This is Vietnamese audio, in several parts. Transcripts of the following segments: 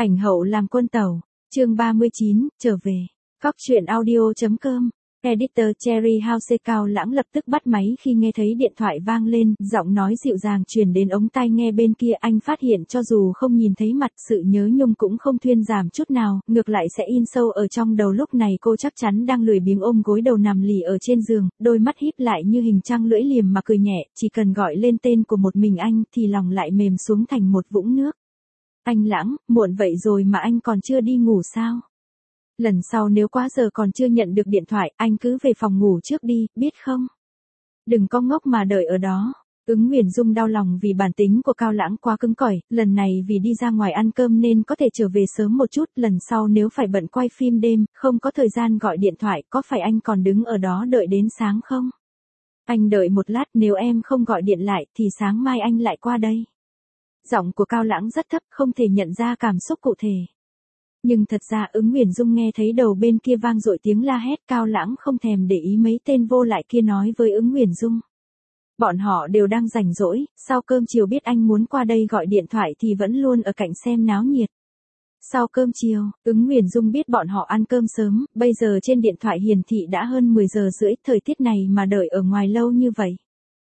Ảnh hậu làm quân tàu, chương 39, trở về. Cóc truyện audio.com. Editor Cherry House Cao Lãng lập tức bắt máy khi nghe thấy điện thoại vang lên, giọng nói dịu dàng truyền đến ống tai nghe bên kia. Anh phát hiện cho dù không nhìn thấy mặt, sự nhớ nhung cũng không thuyên giảm chút nào, ngược lại sẽ in sâu ở trong đầu. Lúc này cô chắc chắn đang lười biếng ôm gối đầu nằm lì ở trên giường, đôi mắt híp lại như hình trăng lưỡi liềm mà cười nhẹ. Chỉ cần gọi lên tên của một mình anh thì lòng lại mềm xuống thành một vũng nước. Anh Lãng, muộn vậy rồi mà anh còn chưa đi ngủ sao? Lần sau nếu quá giờ còn chưa nhận được điện thoại, anh cứ về phòng ngủ trước đi, biết không? Đừng có ngốc mà đợi ở đó. Ứng Huyền Dung đau lòng vì bản tính của Cao Lãng quá cứng cỏi, lần này vì đi ra ngoài ăn cơm nên có thể trở về sớm một chút, lần sau nếu phải bận quay phim đêm, không có thời gian gọi điện thoại, có phải anh còn đứng ở đó đợi đến sáng không? Anh đợi một lát, nếu em không gọi điện lại thì sáng mai anh lại qua đây. Giọng của Cao Lãng rất thấp, không thể nhận ra cảm xúc cụ thể. Nhưng thật ra Ứng Huyền Dung nghe thấy đầu bên kia vang dội tiếng la hét. Cao Lãng không thèm để ý mấy tên vô lại kia nói với Ứng Huyền Dung. Bọn họ đều đang rảnh rỗi, sau cơm chiều biết anh muốn qua đây gọi điện thoại thì vẫn luôn ở cạnh xem náo nhiệt. Sau cơm chiều, Ứng Huyền Dung biết bọn họ ăn cơm sớm, bây giờ trên điện thoại hiển thị đã hơn 10 giờ rưỡi, thời tiết này mà đợi ở ngoài lâu như vậy.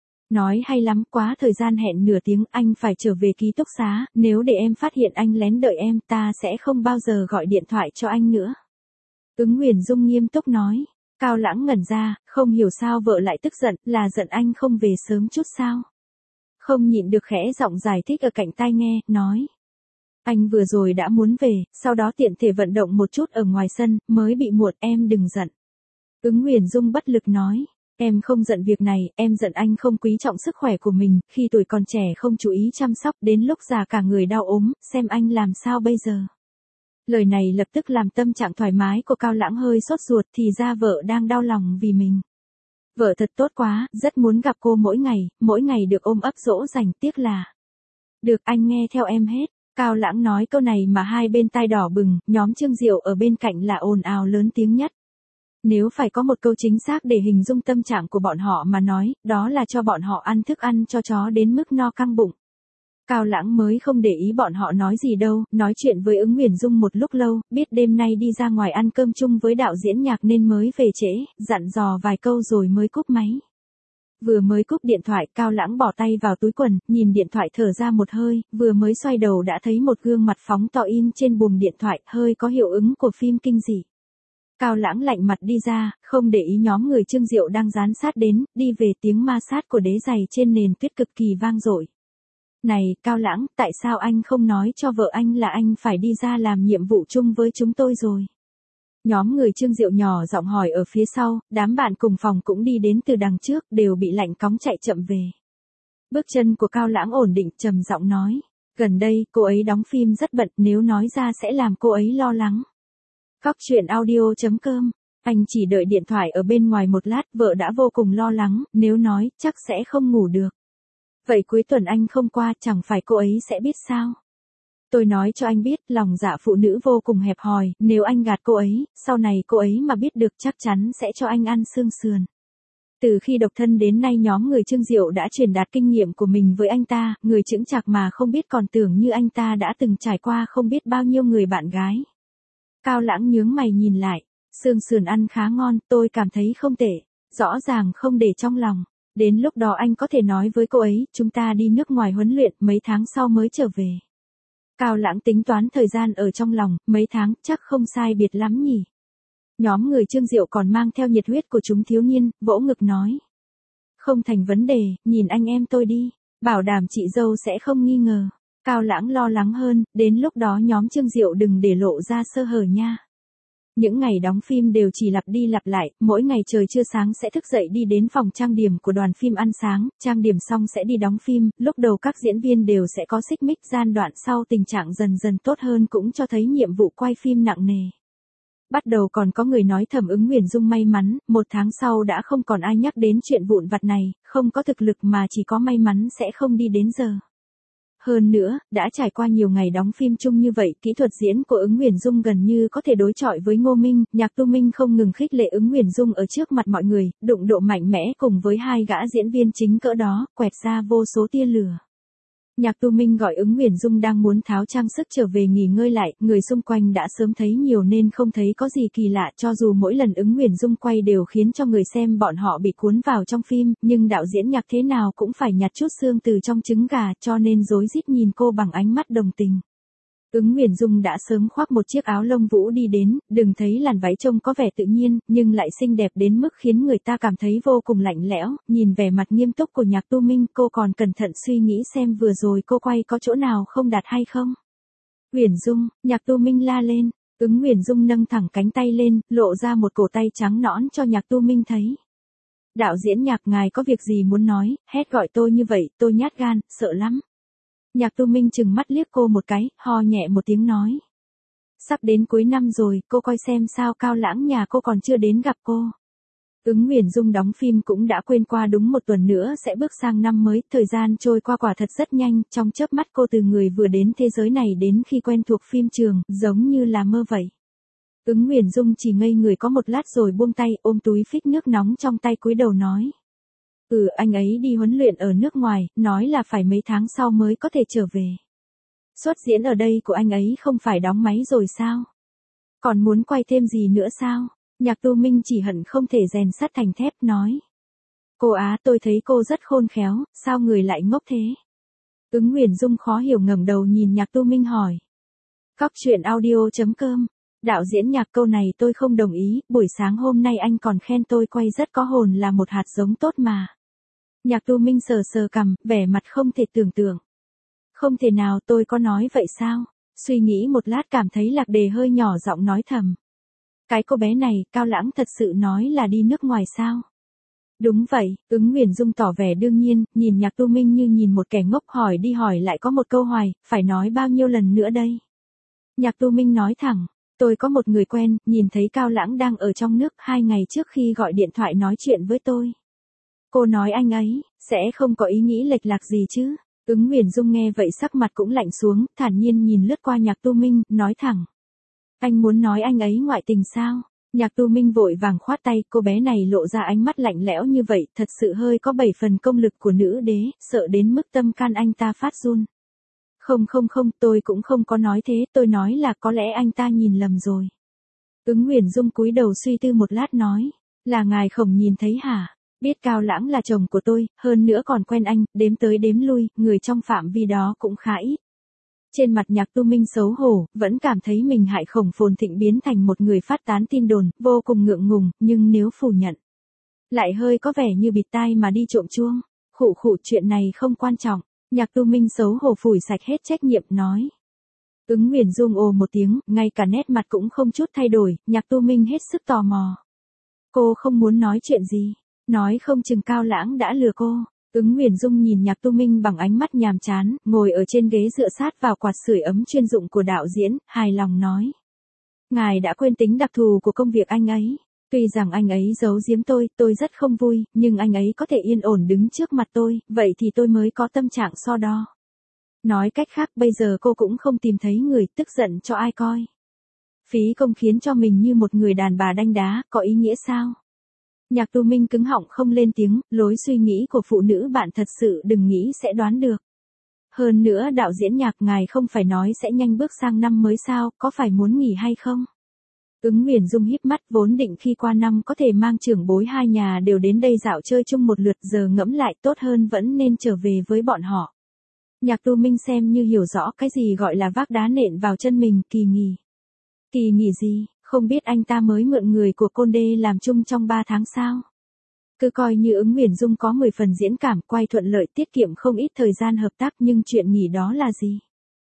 Nói hay lắm, quá thời gian hẹn nửa tiếng, anh phải trở về ký túc xá, nếu để em phát hiện anh lén đợi em, ta sẽ không bao giờ gọi điện thoại cho anh nữa. Ứng Huyền Dung nghiêm túc nói. Cao Lãng ngẩn ra, không hiểu sao vợ lại tức giận, là giận anh không về sớm chút sao? Không nhịn được khẽ giọng giải thích ở cạnh tai nghe, nói. Anh vừa rồi đã muốn về, sau đó tiện thể vận động một chút ở ngoài sân, mới bị muộn, em đừng giận. Ứng Huyền Dung bất lực nói. Em không giận việc này, em giận anh không quý trọng sức khỏe của mình, khi tuổi còn trẻ không chú ý chăm sóc, đến lúc già cả người đau ốm, xem anh làm sao bây giờ. Lời này lập tức làm tâm trạng thoải mái của Cao Lãng hơi sốt ruột, thì ra vợ đang đau lòng vì mình. Vợ thật tốt quá, rất muốn gặp cô mỗi ngày được ôm ấp dỗ dành, tiếc là. Được, anh nghe theo em hết. Cao Lãng nói câu này mà hai bên tai đỏ bừng, nhóm Trương Diệu ở bên cạnh là ồn ào lớn tiếng nhất. Nếu phải có một câu chính xác để hình dung tâm trạng của bọn họ mà nói, đó là cho bọn họ ăn thức ăn cho chó đến mức no căng bụng. Cao Lãng mới không để ý bọn họ nói gì đâu, nói chuyện với Ứng Huyền Dung một lúc lâu, biết đêm nay đi ra ngoài ăn cơm chung với đạo diễn nhạc nên mới về trễ, dặn dò vài câu rồi mới cúp máy. Vừa mới cúp điện thoại, Cao Lãng bỏ tay vào túi quần, nhìn điện thoại thở ra một hơi, vừa mới xoay đầu đã thấy một gương mặt phóng to in trên buồng điện thoại, hơi có hiệu ứng của phim kinh dị. Cao Lãng lạnh mặt đi ra, không để ý nhóm người Trương Diệu đang dán sát đến, đi về tiếng ma sát của đế giày trên nền tuyết cực kỳ vang dội. Này, Cao Lãng, tại sao anh không nói cho vợ anh là anh phải đi ra làm nhiệm vụ chung với chúng tôi rồi? Nhóm người Trương Diệu nhỏ giọng hỏi ở phía sau, đám bạn cùng phòng cũng đi đến từ đằng trước, đều bị lạnh cóng chạy chậm về. Bước chân của Cao Lãng ổn định, trầm giọng nói, gần đây, cô ấy đóng phim rất bận, nếu nói ra sẽ làm cô ấy lo lắng. Cóc truyện audio.com. Anh chỉ đợi điện thoại ở bên ngoài một lát, vợ đã vô cùng lo lắng, nếu nói, chắc sẽ không ngủ được. Vậy cuối tuần anh không qua, chẳng phải cô ấy sẽ biết sao? Tôi nói cho anh biết, lòng dạ phụ nữ vô cùng hẹp hòi, nếu anh gạt cô ấy, sau này cô ấy mà biết được chắc chắn sẽ cho anh ăn xương sườn. Từ khi độc thân đến nay nhóm người Trương Diệu đã truyền đạt kinh nghiệm của mình với anh ta, người chững chạc mà không biết còn tưởng như anh ta đã từng trải qua không biết bao nhiêu người bạn gái. Cao Lãng nhướng mày nhìn lại, xương sườn ăn khá ngon, tôi cảm thấy không tệ, rõ ràng không để trong lòng. Đến lúc đó anh có thể nói với cô ấy, chúng ta đi nước ngoài huấn luyện, mấy tháng sau mới trở về. Cao Lãng tính toán thời gian ở trong lòng, mấy tháng, chắc không sai biệt lắm nhỉ. Nhóm người Trương Diệu còn mang theo nhiệt huyết của chúng thiếu niên, vỗ ngực nói. Không thành vấn đề, nhìn anh em tôi đi, bảo đảm chị dâu sẽ không nghi ngờ. Cao Lãng lo lắng hơn, đến lúc đó nhóm Trương Diệu đừng để lộ ra sơ hở nha. Những ngày đóng phim đều chỉ lặp đi lặp lại, mỗi ngày trời chưa sáng sẽ thức dậy đi đến phòng trang điểm của đoàn phim ăn sáng, trang điểm xong sẽ đi đóng phim, lúc đầu các diễn viên đều sẽ có xích mích, gian đoạn sau tình trạng dần dần tốt hơn cũng cho thấy nhiệm vụ quay phim nặng nề. Bắt đầu còn có người nói thầm Ứng Huyền Dung may mắn, một tháng sau đã không còn ai nhắc đến chuyện vụn vặt này, không có thực lực mà chỉ có may mắn sẽ không đi đến giờ. Hơn nữa, đã trải qua nhiều ngày đóng phim chung như vậy, kỹ thuật diễn của Ứng Huyền Dung gần như có thể đối chọi với Ngô Minh, Nhạc Tu Minh không ngừng khích lệ Ứng Huyền Dung ở trước mặt mọi người, đụng độ mạnh mẽ cùng với hai gã diễn viên chính cỡ đó, quẹt ra vô số tia lửa. Nhạc Tu Minh gọi ứng Huyền Dung đang muốn tháo trang sức trở về nghỉ ngơi lại, người xung quanh đã sớm thấy nhiều nên không thấy có gì kỳ lạ, cho dù mỗi lần ứng Huyền Dung quay đều khiến cho người xem bọn họ bị cuốn vào trong phim, nhưng đạo diễn Nhạc thế nào cũng phải nhặt chút xương từ trong trứng gà, cho nên rối rít nhìn cô bằng ánh mắt đồng tình. Ứng Huyền Dung đã sớm khoác một chiếc áo lông vũ đi đến, đừng thấy làn váy trông có vẻ tự nhiên, nhưng lại xinh đẹp đến mức khiến người ta cảm thấy vô cùng lạnh lẽo, nhìn vẻ mặt nghiêm túc của Nhạc Tu Minh, cô còn cẩn thận suy nghĩ xem vừa rồi cô quay có chỗ nào không đạt hay không. Huyền Dung, Nhạc Tu Minh la lên, ứng Huyền Dung nâng thẳng cánh tay lên, lộ ra một cổ tay trắng nõn cho Nhạc Tu Minh thấy. Đạo diễn Nhạc, ngài có việc gì muốn nói, hét gọi tôi như vậy, tôi nhát gan, sợ lắm. Nhạc Tu Minh chừng mắt liếc cô một cái, ho nhẹ một tiếng nói. Sắp đến cuối năm rồi, cô coi xem sao Cao Lãng nhà cô còn chưa đến gặp cô. Ứng Huyền Dung đóng phim cũng đã quên qua đúng một tuần nữa sẽ bước sang năm mới, thời gian trôi qua quả thật rất nhanh, trong chớp mắt cô từ người vừa đến thế giới này đến khi quen thuộc phim trường, giống như là mơ vậy. Ứng Huyền Dung chỉ ngây người có một lát rồi buông tay, ôm túi phích nước nóng trong tay cúi đầu nói. Anh ấy đi huấn luyện ở nước ngoài, nói là phải mấy tháng sau mới có thể trở về. Xuất diễn ở đây của anh ấy không phải đóng máy rồi sao? Còn muốn quay thêm gì nữa sao? Nhạc Tu Minh chỉ hận không thể rèn sắt thành thép nói. Cô Á, tôi thấy cô rất khôn khéo, sao người lại ngốc thế? Ứng Huyền Dung khó hiểu ngẩng đầu nhìn Nhạc Tu Minh hỏi. Cóc truyện audio.com. Đạo diễn Nhạc, câu này tôi không đồng ý, buổi sáng hôm nay anh còn khen tôi quay rất có hồn là một hạt giống tốt mà. Nhạc Tu Minh sờ sờ cằm, vẻ mặt không thể tưởng tượng. Không thể nào, tôi có nói vậy sao? Suy nghĩ một lát cảm thấy Lạc Đề hơi nhỏ giọng nói thầm. Cái cô bé này, Cao Lãng thật sự nói là đi nước ngoài sao? Đúng vậy, ứng Huyền Dung tỏ vẻ đương nhiên, nhìn Nhạc Tu Minh như nhìn một kẻ ngốc, hỏi đi hỏi lại có một câu hoài, phải nói bao nhiêu lần nữa đây? Nhạc Tu Minh nói thẳng, tôi có một người quen, nhìn thấy Cao Lãng đang ở trong nước 2 ngày trước khi gọi điện thoại nói chuyện với tôi. Cô nói anh ấy, sẽ không có ý nghĩ lệch lạc gì chứ? Ứng Huyền Dung nghe vậy sắc mặt cũng lạnh xuống, thản nhiên nhìn lướt qua Nhạc Tu Minh, nói thẳng. Anh muốn nói anh ấy ngoại tình sao? Nhạc Tu Minh vội vàng khoát tay, cô bé này lộ ra ánh mắt lạnh lẽo như vậy, thật sự hơi có 7 phần công lực của nữ đế, sợ đến mức tâm can anh ta phát run. Không, tôi cũng không có nói thế, tôi nói là có lẽ anh ta nhìn lầm rồi. Ứng Huyền Dung cúi đầu suy tư một lát nói, là ngài không nhìn thấy hả? Biết Cao Lãng là chồng của tôi, hơn nữa còn quen anh, đếm tới đếm lui, người trong phạm vi đó cũng khá ít. Trên mặt Nhạc Tu Minh xấu hổ, vẫn cảm thấy mình hại Khổng Phồn Thịnh biến thành một người phát tán tin đồn, vô cùng ngượng ngùng, nhưng nếu phủ nhận, lại hơi có vẻ như bịt tai mà đi trộm chuông. Khụ chuyện này không quan trọng. Nhạc Tu Minh xấu hổ phủi sạch hết trách nhiệm nói. Ứng Huyền Dung ồ một tiếng, ngay cả nét mặt cũng không chút thay đổi, Nhạc Tu Minh hết sức tò mò. Cô không muốn nói chuyện gì? Nói không chừng Cao Lãng đã lừa cô. Ứng Huyền Dung nhìn Nhạc Tu Minh bằng ánh mắt nhàm chán, ngồi ở trên ghế dựa sát vào quạt sưởi ấm chuyên dụng của đạo diễn, hài lòng nói. Ngài đã quên tính đặc thù của công việc anh ấy. Tuy rằng anh ấy giấu giếm tôi rất không vui, nhưng anh ấy có thể yên ổn đứng trước mặt tôi, vậy thì tôi mới có tâm trạng so đo. Nói cách khác bây giờ cô cũng không tìm thấy người, tức giận cho ai coi. Phí công khiến cho mình như một người đàn bà đanh đá, có ý nghĩa sao? Nhạc Tu Minh cứng họng không lên tiếng, lối suy nghĩ của phụ nữ bạn thật sự đừng nghĩ sẽ đoán được. Hơn nữa đạo diễn Nhạc, ngài không phải nói sẽ nhanh bước sang năm mới sao, có phải muốn nghỉ hay không? Ứng Huyền Dung híp mắt, vốn định khi qua năm có thể mang trưởng bối hai nhà đều đến đây dạo chơi chung một lượt, giờ ngẫm lại tốt hơn vẫn nên trở về với bọn họ. Nhạc Tu Minh xem như hiểu rõ cái gì gọi là vác đá nện vào chân mình, kỳ nghỉ. Kỳ nghỉ gì, không biết anh ta mới mượn người của Côn Đê làm chung trong 3 tháng sao? Cứ coi như ứng Huyền Dung có 10 phần diễn cảm, quay thuận lợi, tiết kiệm không ít thời gian hợp tác, nhưng chuyện nghỉ đó là gì?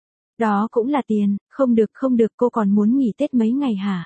Đó cũng là tiền, không được, cô còn muốn nghỉ Tết mấy ngày hả?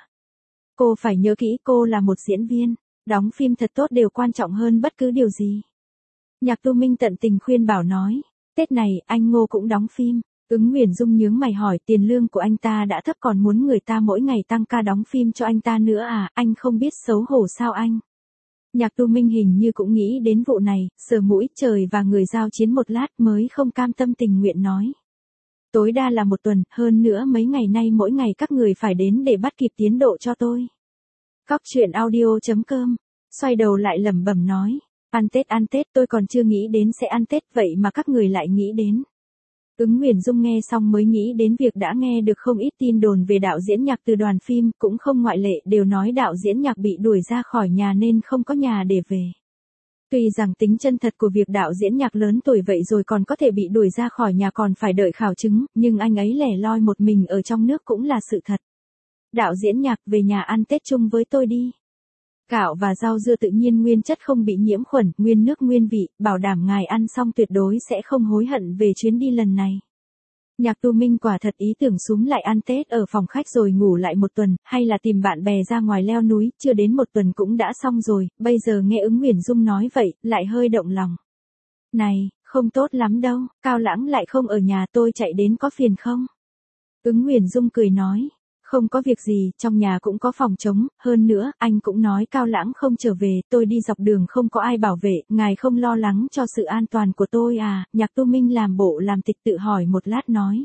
Cô phải nhớ kỹ, cô là một diễn viên, đóng phim thật tốt đều quan trọng hơn bất cứ điều gì. Nhạc Tu Minh tận tình khuyên bảo nói, Tết này anh Ngô cũng đóng phim. Ứng Huyền Dung nhướng mày hỏi, tiền lương của anh ta đã thấp còn muốn người ta mỗi ngày tăng ca đóng phim cho anh ta nữa à, anh không biết xấu hổ sao anh? Nhạc Tu Minh hình như cũng nghĩ đến vụ này, sờ mũi, trời và người giao chiến một lát mới không cam tâm tình nguyện nói. Tối đa là 1 tuần, hơn nữa mấy ngày nay mỗi ngày các người phải đến để bắt kịp tiến độ cho tôi. Cóc truyện audio.com, xoay đầu lại lẩm bẩm nói, ăn Tết tôi còn chưa nghĩ đến sẽ ăn Tết vậy mà các người lại nghĩ đến. Ứng Huyền Dung nghe xong mới nghĩ đến việc đã nghe được không ít tin đồn về đạo diễn Nhạc từ đoàn phim, cũng không ngoại lệ, đều nói đạo diễn Nhạc bị đuổi ra khỏi nhà nên không có nhà để về. Tuy rằng tính chân thật của việc đạo diễn Nhạc lớn tuổi vậy rồi còn có thể bị đuổi ra khỏi nhà còn phải đợi khảo chứng, nhưng anh ấy lẻ loi một mình ở trong nước cũng là sự thật. Đạo diễn Nhạc, về nhà ăn Tết chung với tôi đi. Gạo và rau dưa tự nhiên nguyên chất không bị nhiễm khuẩn, nguyên nước nguyên vị, bảo đảm ngài ăn xong tuyệt đối sẽ không hối hận về chuyến đi lần này. Nhạc Tu Minh quả thật ý tưởng xúm lại ăn Tết ở phòng khách rồi ngủ lại một tuần, hay là tìm bạn bè ra ngoài leo núi, chưa đến một tuần cũng đã xong rồi, bây giờ nghe Ứng Huyền Dung nói vậy, lại hơi động lòng. Này, không tốt lắm đâu, Cao Lãng lại không ở nhà, tôi chạy đến có phiền không? Ứng Huyền Dung cười nói. Không có việc gì, trong nhà cũng có phòng trống, hơn nữa, anh cũng nói Cao Lãng không trở về, tôi đi dọc đường không có ai bảo vệ, ngài không lo lắng cho sự an toàn của tôi à, Nhạc Tu Minh làm bộ làm tịch tự hỏi một lát nói.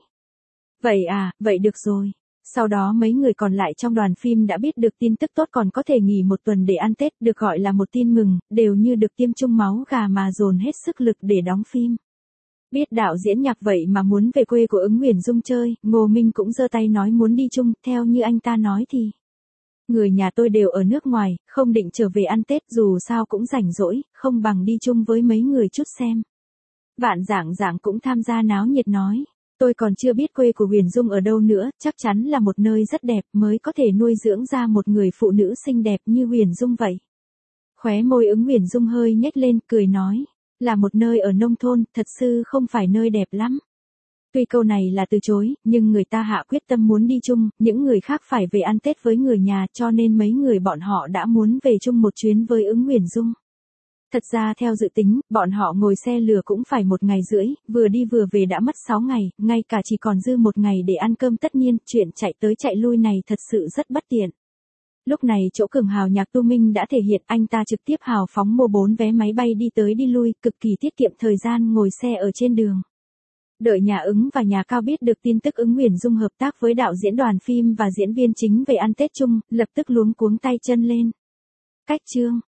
Vậy à, vậy được rồi. Sau đó mấy người còn lại trong đoàn phim đã biết được tin tức tốt còn có thể nghỉ một tuần để ăn Tết, được gọi là một tin mừng, đều như được tiêm chung máu gà mà dồn hết sức lực để đóng phim. Biết đạo diễn Nhạc vậy mà muốn về quê của Ứng Huyền Dung chơi, Ngô Minh cũng giơ tay nói muốn đi chung, theo như anh ta nói thì. Người nhà tôi đều ở nước ngoài, không định trở về ăn Tết dù sao cũng rảnh rỗi, không bằng đi chung với mấy người chút xem. Vạn Dạng cũng tham gia náo nhiệt nói. Tôi còn chưa biết quê của Huyền Dung ở đâu nữa, chắc chắn là một nơi rất đẹp mới có thể nuôi dưỡng ra một người phụ nữ xinh đẹp như Huyền Dung vậy. Khóe môi Ứng Huyền Dung hơi nhếch lên, cười nói. Là một nơi ở nông thôn, thật sự không phải nơi đẹp lắm. Tuy câu này là từ chối, nhưng người ta hạ quyết tâm muốn đi chung, những người khác phải về ăn Tết với người nhà cho nên mấy người bọn họ đã muốn về chung một chuyến với Ứng Huyền Dung. Thật ra theo dự tính, bọn họ ngồi xe lửa cũng phải 1 ngày rưỡi, vừa đi vừa về đã mất 6 ngày, ngay cả chỉ còn dư 1 ngày để ăn cơm tất nhiên, chuyện chạy tới chạy lui này thật sự rất bất tiện. Lúc này chỗ cường hào Nhạc Tu Minh đã thể hiện anh ta trực tiếp hào phóng mua 4 vé máy bay đi tới đi lui, cực kỳ tiết kiệm thời gian ngồi xe ở trên đường. Đợi nhà Ứng và nhà Cao biết được tin tức Ứng Huyền Dung hợp tác với đạo diễn đoàn phim và diễn viên chính về ăn Tết chung, lập tức luống cuống tay chân lên. Cách chương